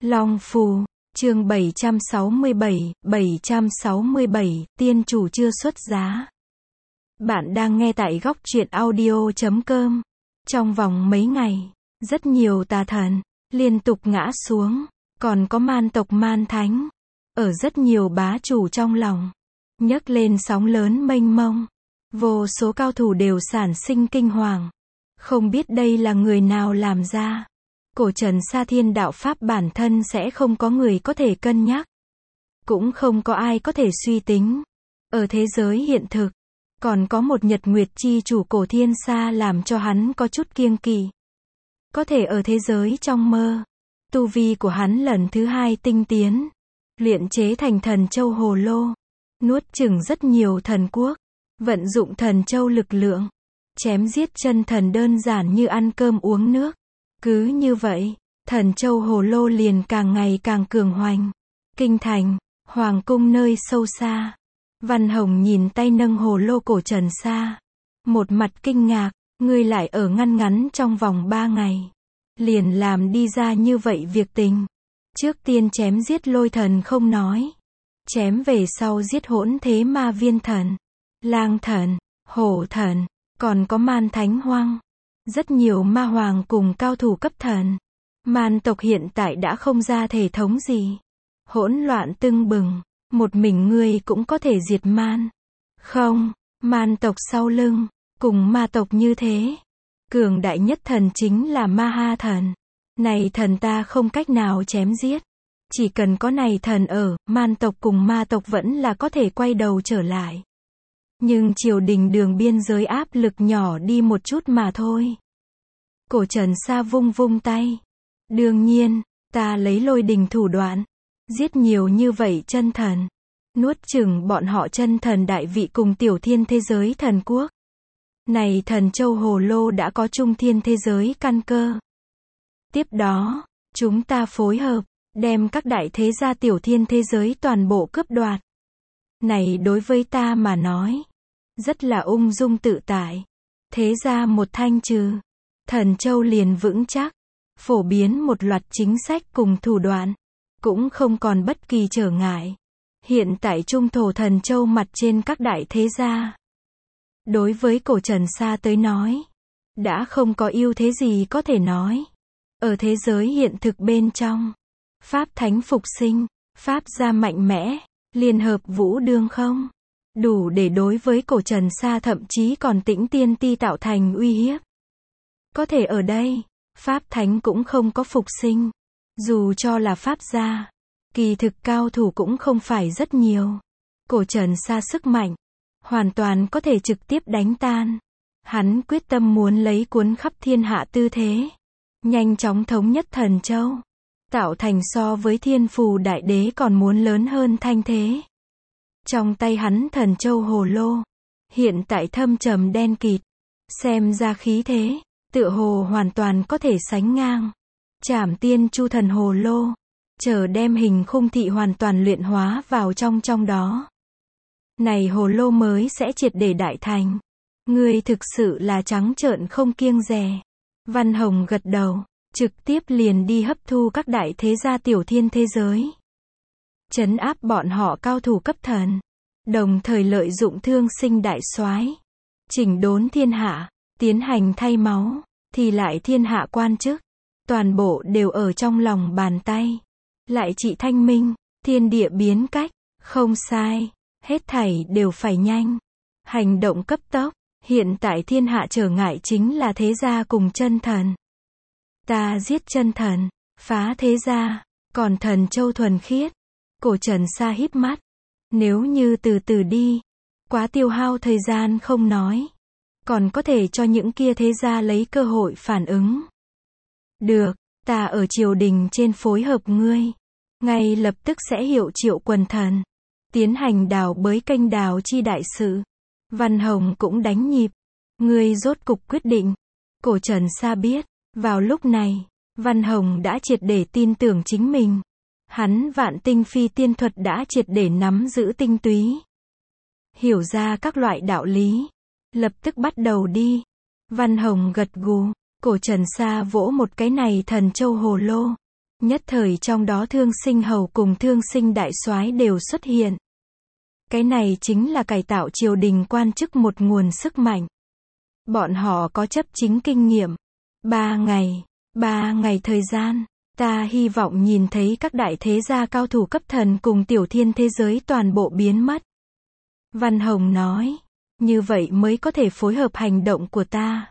Long Phù, chương 767, tiên chủ chưa xuất giá. Bạn đang nghe tại góc truyện audio.com. Trong vòng mấy ngày, rất nhiều tà thần liên tục ngã xuống, còn có man tộc man thánh ở rất nhiều bá chủ trong lòng nhấc lên sóng lớn mênh mông. Vô số cao thủ đều sản sinh kinh hoàng, không biết đây là người nào làm ra. Cổ trần sa thiên đạo pháp bản thân sẽ không có người có thể cân nhắc, cũng không có ai có thể suy tính. Ở thế giới hiện thực, còn có một nhật nguyệt chi chủ cổ thiên sa làm cho hắn có chút kiêng kỵ. Có thể ở thế giới trong mơ, tu vi của hắn lần thứ hai tinh tiến, luyện chế thành thần châu hồ lô, nuốt chửng rất nhiều thần quốc, vận dụng thần châu lực lượng, chém giết chân thần đơn giản như ăn cơm uống nước. Cứ như vậy, thần châu hồ lô liền càng ngày càng cường hoành. Kinh thành, hoàng cung nơi sâu xa, Văn Hồng nhìn tay nâng hồ lô cổ trần sa, một mặt kinh ngạc, ngươi lại ở ngăn trong vòng 3 ngày, liền làm đi ra như vậy việc tình. Trước tiên chém giết lôi thần không nói, chém về sau giết hỗn thế ma viên thần, lang thần, hổ thần, còn có man thánh hoang. Rất nhiều ma hoàng cùng cao thủ cấp thần. Man tộc hiện tại đã không ra thể thống gì. Hỗn loạn tưng bừng, một mình ngươi cũng có thể diệt man. Không, man tộc sau lưng, cùng ma tộc như thế. Cường đại nhất thần chính là ma ha thần. Này thần ta không cách nào chém giết. Chỉ cần có này thần ở, man tộc cùng ma tộc vẫn là có thể quay đầu trở lại. Nhưng triều đình đường biên giới áp lực nhỏ đi một chút mà thôi. Cổ trần sa vung vung tay. Đương nhiên, ta lấy lôi đình thủ đoạn, giết nhiều như vậy chân thần, nuốt chửng bọn họ chân thần đại vị cùng tiểu thiên thế giới thần quốc. Này thần châu hồ lô đã có trung thiên thế giới căn cơ. Tiếp đó, chúng ta phối hợp, đem các đại thế gia tiểu thiên thế giới toàn bộ cướp đoạt. Này đối với ta mà nói, rất là ung dung tự tại. Thế gia một thanh trừ, thần châu liền vững chắc, phổ biến một loạt chính sách cùng thủ đoạn, cũng không còn bất kỳ trở ngại. Hiện tại trung thổ thần châu mặt trên các đại thế gia, đối với cổ trần sa tới nói, đã không có ưu thế gì có thể nói. Ở thế giới hiện thực bên trong, pháp thánh phục sinh, pháp gia mạnh mẽ, liên hợp vũ đương không đủ để đối với cổ trần sa thậm chí còn tĩnh tiên ti tạo thành uy hiếp. Có thể ở đây, pháp thánh cũng không có phục sinh. Dù cho là pháp gia, kỳ thực cao thủ cũng không phải rất nhiều. Cổ trần sa sức mạnh, hoàn toàn có thể trực tiếp đánh tan. Hắn quyết tâm muốn lấy cuốn khắp thiên hạ tư thế, nhanh chóng thống nhất thần châu, tạo thành so với thiên phù đại đế còn muốn lớn hơn thanh thế. Trong tay hắn thần châu hồ lô, hiện tại thâm trầm đen kịt, xem ra khí thế, tựa hồ hoàn toàn có thể sánh ngang Trảm Tiên Chu thần hồ lô, chờ đem hình khung thị hoàn toàn luyện hóa vào trong đó. Này hồ lô mới sẽ triệt để đại thành. Ngươi thực sự là trắng trợn không kiêng dè. Văn Hồng gật đầu, trực tiếp liền đi hấp thu các đại thế gia tiểu thiên thế giới, trấn áp bọn họ cao thủ cấp thần, đồng thời lợi dụng thương sinh đại soái, chỉnh đốn thiên hạ, tiến hành thay máu, thì lại thiên hạ quan chức, toàn bộ đều ở trong lòng bàn tay. Lại trị thanh minh, thiên địa biến cách, không sai, hết thảy đều phải nhanh, hành động cấp tốc. Hiện tại thiên hạ trở ngại chính là thế gia cùng chân thần. Ta giết chân thần, phá thế gia, còn thần châu thuần khiết. Cổ trần sa híp mắt, nếu như từ từ đi, quá tiêu hao thời gian không nói, còn có thể cho những kia thế gia lấy cơ hội phản ứng. Được, ta ở triều đình trên phối hợp ngươi, ngay lập tức sẽ hiệu triệu quần thần, tiến hành đào bới kênh đào chi đại sự. Văn Hồng cũng đánh nhịp, ngươi rốt cục quyết định. Cổ trần sa biết, vào lúc này, Văn Hồng đã triệt để tin tưởng chính mình. Hắn vạn tinh phi tiên thuật đã triệt để nắm giữ tinh túy, hiểu ra các loại đạo lý, lập tức bắt đầu đi. Văn Hồng gật gù, cổ trần sa vỗ một cái này thần châu hồ lô, Nhất thời trong đó Thương Sinh Hầu cùng Thương Sinh Đại Soái đều xuất hiện. Cái này chính là cải tạo triều đình quan chức một nguồn sức mạnh. Bọn họ có chấp chính kinh nghiệm. 3 ngày thời gian, ta hy vọng nhìn thấy các đại thế gia cao thủ cấp thần cùng tiểu thiên thế giới toàn bộ biến mất. Văn Hồng nói, như vậy mới có thể phối hợp hành động của ta.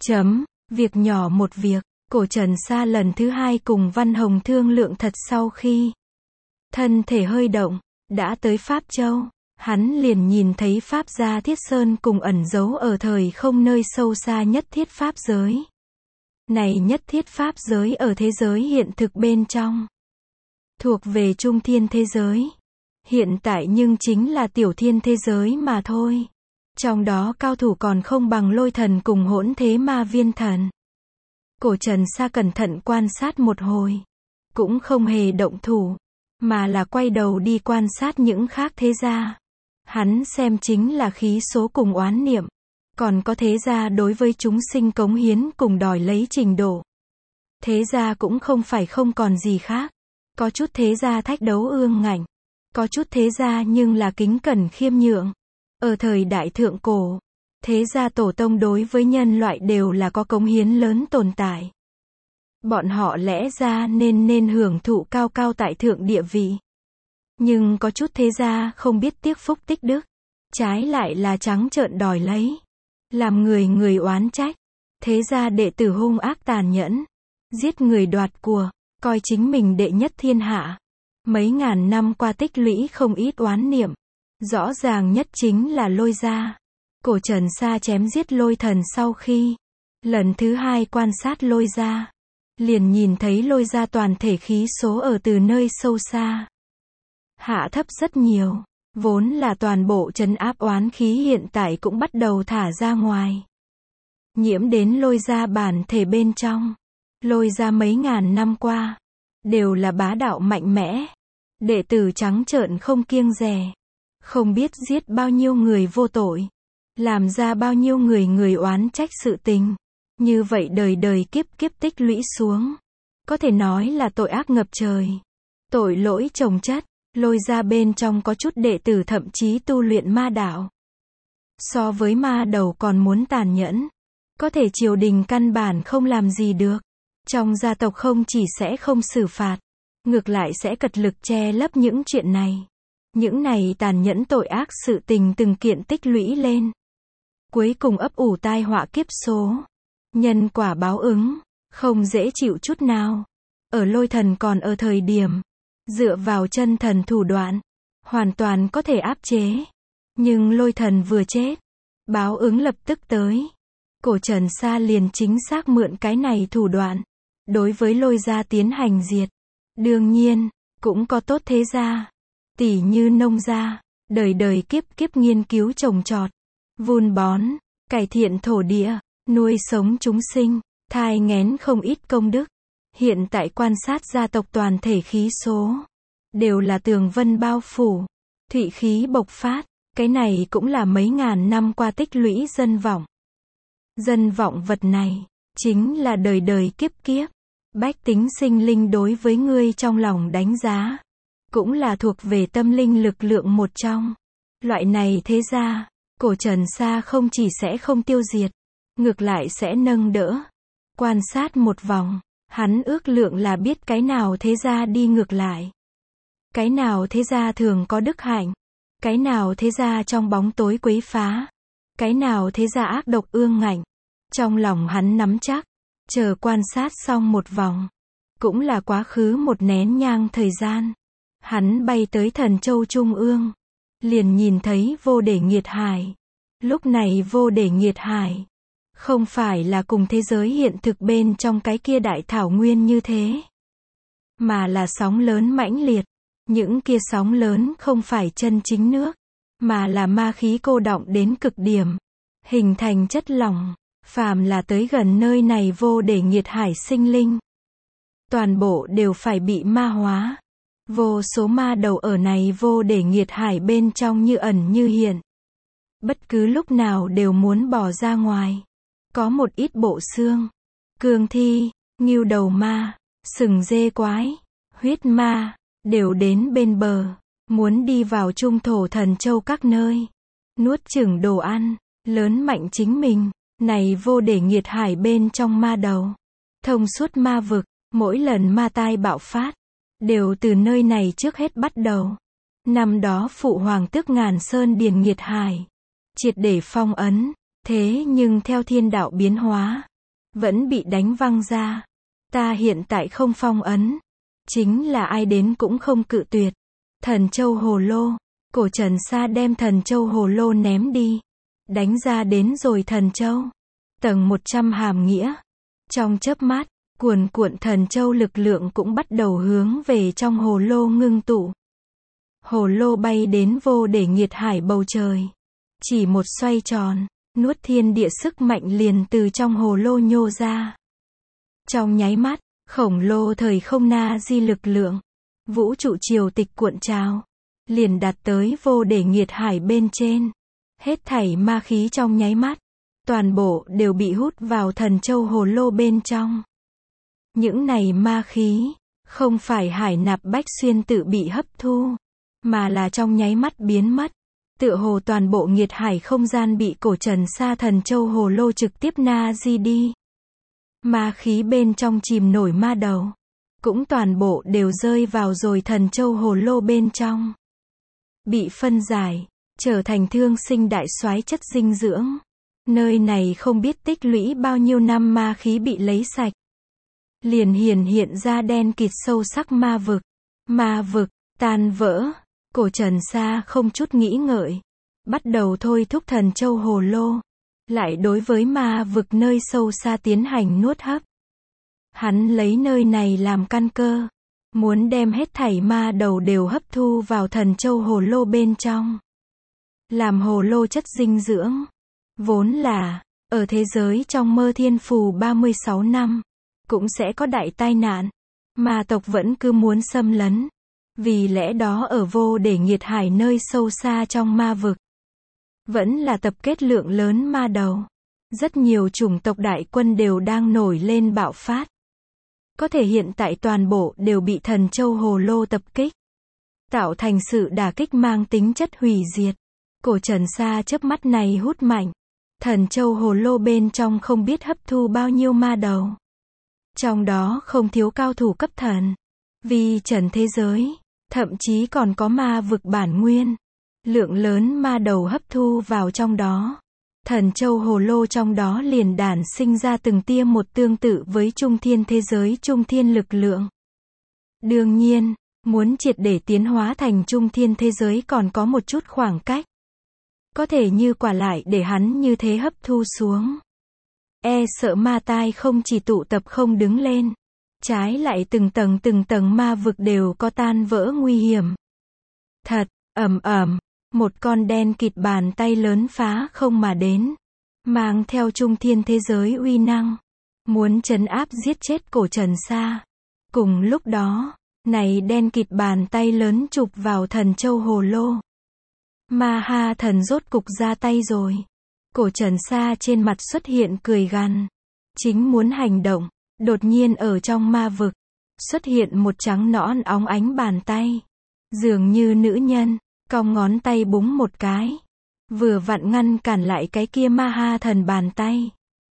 Việc nhỏ một việc, Cổ Trần Sa lần thứ 2 cùng Văn Hồng thương lượng thật sau khi thân thể hơi động, đã tới Pháp Châu. Hắn liền nhìn thấy Pháp gia Thiết Sơn cùng ẩn giấu ở thời không nơi sâu xa nhất thiết Pháp giới. Này nhất thiết Pháp giới ở thế giới hiện thực bên trong. Thuộc về trung thiên thế giới. Hiện tại nhưng chính là tiểu thiên thế giới mà thôi. Trong đó cao thủ còn không bằng Lôi Thần cùng Hỗn Thế Ma Viên Thần. Cổ Trần Sa cẩn thận quan sát một hồi. Cũng không hề động thủ. Mà là quay đầu đi quan sát những khác thế gia. Hắn xem chính là khí số cùng oán niệm. Còn có thế gia đối với chúng sinh cống hiến cùng đòi lấy trình độ. Thế gia cũng không phải không còn gì khác. Có chút thế gia thách đấu ương ngạnh. Có chút thế gia nhưng là kính cẩn khiêm nhượng. Ở thời đại thượng cổ, thế gia tổ tông đối với nhân loại đều là có cống hiến lớn tồn tại. Bọn họ lẽ ra nên hưởng thụ cao cao tại thượng địa vị. Nhưng có chút thế gia không biết tiếc phúc tích đức. Trái lại là trắng trợn đòi lấy. Làm người oán trách. Thế gia đệ tử hung ác tàn nhẫn. Giết người đoạt của. Coi chính mình đệ nhất thiên hạ. Mấy ngàn năm qua tích lũy không ít oán niệm. Rõ ràng nhất chính là Lôi gia. Cổ Trần Sa chém giết Lôi Thần sau khi lần thứ 2 quan sát Lôi gia. Liền nhìn thấy Lôi gia toàn thể khí số ở từ nơi sâu xa. Hạ thấp rất nhiều. Vốn là toàn bộ trấn áp oán khí hiện tại cũng bắt đầu thả ra ngoài. Nhiễm đến Lôi gia bản thể bên trong. Lôi gia mấy ngàn năm qua. Đều là bá đạo mạnh mẽ. Đệ tử trắng trợn không kiêng dè. Không biết giết bao nhiêu người vô tội. Làm ra bao nhiêu người oán trách sự tình. Như vậy đời đời kiếp kiếp tích lũy xuống. Có thể nói là tội ác ngập trời. Tội lỗi chồng chất. Lôi ra bên trong có chút đệ tử thậm chí tu luyện ma đạo. So với ma đầu còn muốn tàn nhẫn. Có thể triều đình căn bản không làm gì được. Trong gia tộc không chỉ sẽ không xử phạt. Ngược lại sẽ cật lực che lấp những chuyện này. Những này tàn nhẫn tội ác sự tình từng kiện tích lũy lên. Cuối cùng ấp ủ tai họa kiếp số. Nhân quả báo ứng. Không dễ chịu chút nào. Ở Lôi Thần còn ở thời điểm. Dựa vào chân thần thủ đoạn. Hoàn toàn có thể áp chế. Nhưng Lôi Thần vừa chết. Báo ứng lập tức tới. Cổ Trần Sa liền chính xác mượn cái này thủ đoạn. Đối với Lôi gia tiến hành diệt. Đương nhiên, cũng có tốt thế gia. Tỉ như nông gia. Đời đời kiếp kiếp nghiên cứu trồng trọt. Vun bón. Cải thiện thổ địa. Nuôi sống chúng sinh. Thai nghén không ít công đức. Hiện tại quan sát gia tộc toàn thể khí số. Đều là tường vân bao phủ. Thụy khí bộc phát. Cái này cũng là mấy ngàn năm qua tích lũy dân vọng. Dân vọng vật này. Chính là đời đời kiếp kiếp. Bách tính sinh linh đối với ngươi trong lòng đánh giá. Cũng là thuộc về tâm linh lực lượng một trong. Loại này thế ra. Cổ Trần Sa không chỉ sẽ không tiêu diệt. Ngược lại sẽ nâng đỡ. Quan sát một vòng. Hắn ước lượng là biết cái nào thế gia đi ngược lại. Cái nào thế gia thường có đức hạnh. Cái nào thế gia trong bóng tối quấy phá. Cái nào thế gia ác độc ương ngạnh. Trong lòng hắn nắm chắc. Chờ quan sát xong một vòng. Cũng là quá khứ một nén nhang thời gian. Hắn bay tới Thần Châu Trung ương. Liền nhìn thấy Vô Để Nghiệt Hải. Lúc này Vô Để Nghiệt Hải. Không phải là cùng thế giới hiện thực bên trong cái kia đại thảo nguyên như thế. Mà là sóng lớn mãnh liệt. Những kia sóng lớn không phải chân chính nước. Mà là ma khí cô đọng đến cực điểm. Hình thành chất lỏng. Phàm là tới gần nơi này Vô Để Nghiệt Hải sinh linh. Toàn bộ đều phải bị ma hóa. Vô số ma đầu ở này Vô Để Nghiệt Hải bên trong như ẩn như hiện. Bất cứ lúc nào đều muốn bỏ ra ngoài. Có một ít bộ xương. Cương thi, ngưu đầu ma, sừng dê quái, huyết ma, đều đến bên bờ, muốn đi vào trung thổ thần châu các nơi, nuốt chửng đồ ăn, lớn mạnh chính mình, này vô để nghiệt hải bên trong ma đầu, thông suốt ma vực, mỗi lần ma tai bạo phát, đều từ nơi này trước hết bắt đầu. Năm đó phụ hoàng tước Ngàn Sơn Điền nghiệt hải, triệt để phong ấn, thế nhưng theo thiên đạo biến hóa, vẫn bị đánh văng ra. Ta hiện tại không phong ấn, chính là ai đến cũng không cự tuyệt. Thần châu hồ lô, cổ Trần Sa đem thần châu hồ lô ném đi, đánh ra đến rồi thần châu. Tầng 100 hàm nghĩa, trong chớp mắt, cuồn cuộn thần châu lực lượng cũng bắt đầu hướng về trong hồ lô ngưng tụ. Hồ lô bay đến vô để nghiệt hải bầu trời, chỉ một xoay tròn, nuốt thiên địa sức mạnh liền từ trong hồ lô nhô ra. Trong nháy mắt, khổng lồ thời không na di lực lượng, vũ trụ triều tịch cuộn trào, liền đạt tới vô để nghiệt hải bên trên. Hết thảy ma khí trong nháy mắt, toàn bộ đều bị hút vào thần châu hồ lô bên trong. Những này ma khí, không phải Hải Nạp Bách Xuyên tự bị hấp thu, mà là trong nháy mắt biến mất. Tựa hồ toàn bộ nghiệt hải không gian bị cổ Trần Sa thần châu hồ lô trực tiếp na di đi. Ma khí bên trong chìm nổi ma đầu, cũng toàn bộ đều rơi vào rồi thần châu hồ lô bên trong. Bị phân giải, trở thành thương sinh đại soái chất dinh dưỡng. Nơi này không biết tích lũy bao nhiêu năm ma khí bị lấy sạch. Liền hiện ra đen kịt sâu sắc ma vực. Ma vực, tan vỡ, cổ Trần Sa không chút nghĩ ngợi. Bắt đầu thôi thúc thần châu hồ lô. Lại đối với ma vực nơi sâu xa tiến hành nuốt hấp. Hắn lấy nơi này làm căn cơ. Muốn đem hết thảy ma đầu đều hấp thu vào thần châu hồ lô bên trong. Làm hồ lô chất dinh dưỡng. Vốn là, ở thế giới trong mơ thiên phù 36 năm, cũng sẽ có đại tai nạn. Ma tộc vẫn cứ muốn xâm lấn. Vì lẽ đó ở vô để nghiệt hải nơi sâu xa trong ma vực, vẫn là tập kết lượng lớn ma đầu. Rất nhiều chủng tộc đại quân đều đang nổi lên bạo phát. Có thể hiện tại toàn bộ đều bị thần châu hồ lô tập kích. Tạo thành sự đả kích mang tính chất hủy diệt. Cổ Trần Sa chớp mắt này hút mạnh. Thần châu hồ lô bên trong không biết hấp thu bao nhiêu ma đầu. Trong đó không thiếu cao thủ cấp thần. Vì trần thế giới, thậm chí còn có ma vực bản nguyên. Lượng lớn ma đầu hấp thu vào trong đó. Thần châu hồ lô trong đó liền đản sinh ra từng tia một tương tự với trung thiên thế giới trung thiên lực lượng. Đương nhiên, muốn triệt để tiến hóa thành trung thiên thế giới còn có một chút khoảng cách. Có thể như quả lại để hắn như thế hấp thu xuống. E sợ ma tai không chỉ tụ tập không đứng lên. Trái lại từng tầng ma vực đều có tan vỡ nguy hiểm. Thật, một con đen kịt bàn tay lớn phá không mà đến. Mang theo trung thiên thế giới uy năng. Muốn trấn áp giết chết cổ Trần Sa. Cùng lúc đó, này đen kịt bàn tay lớn chụp vào thần châu hồ lô. Ma ha thần rốt cục ra tay rồi. Cổ Trần Sa trên mặt xuất hiện cười gằn. Chính muốn hành động, đột nhiên ở trong ma vực, xuất hiện một trắng nõn óng ánh bàn tay. Dường như nữ nhân, cong ngón tay búng một cái. Vừa vặn ngăn cản lại cái kia ma ha thần bàn tay.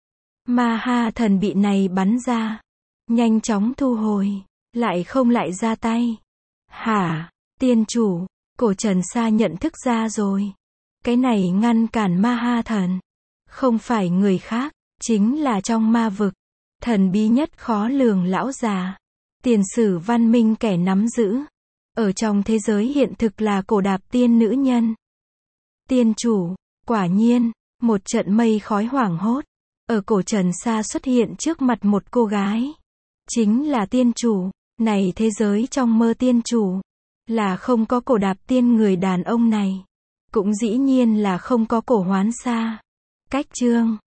Ma ha thần bị này bắn ra. Nhanh chóng thu hồi, lại không lại ra tay. Hả, tiên chủ, cổ Trần Sa nhận thức ra rồi. Cái này ngăn cản ma ha thần. Không phải người khác, chính là trong ma vực. Thần bí nhất khó lường lão già. Tiền sử văn minh kẻ nắm giữ. Ở trong thế giới hiện thực là cổ đạp tiên nữ nhân. Tiên chủ, quả nhiên, một trận mây khói hoảng hốt. Ở cổ Trần Sa xuất hiện trước mặt một cô gái. Chính là tiên chủ, này thế giới trong mơ tiên chủ. Là không có cổ đạp tiên người đàn ông này. Cũng dĩ nhiên là không có cổ Hoán Sa. Cách chương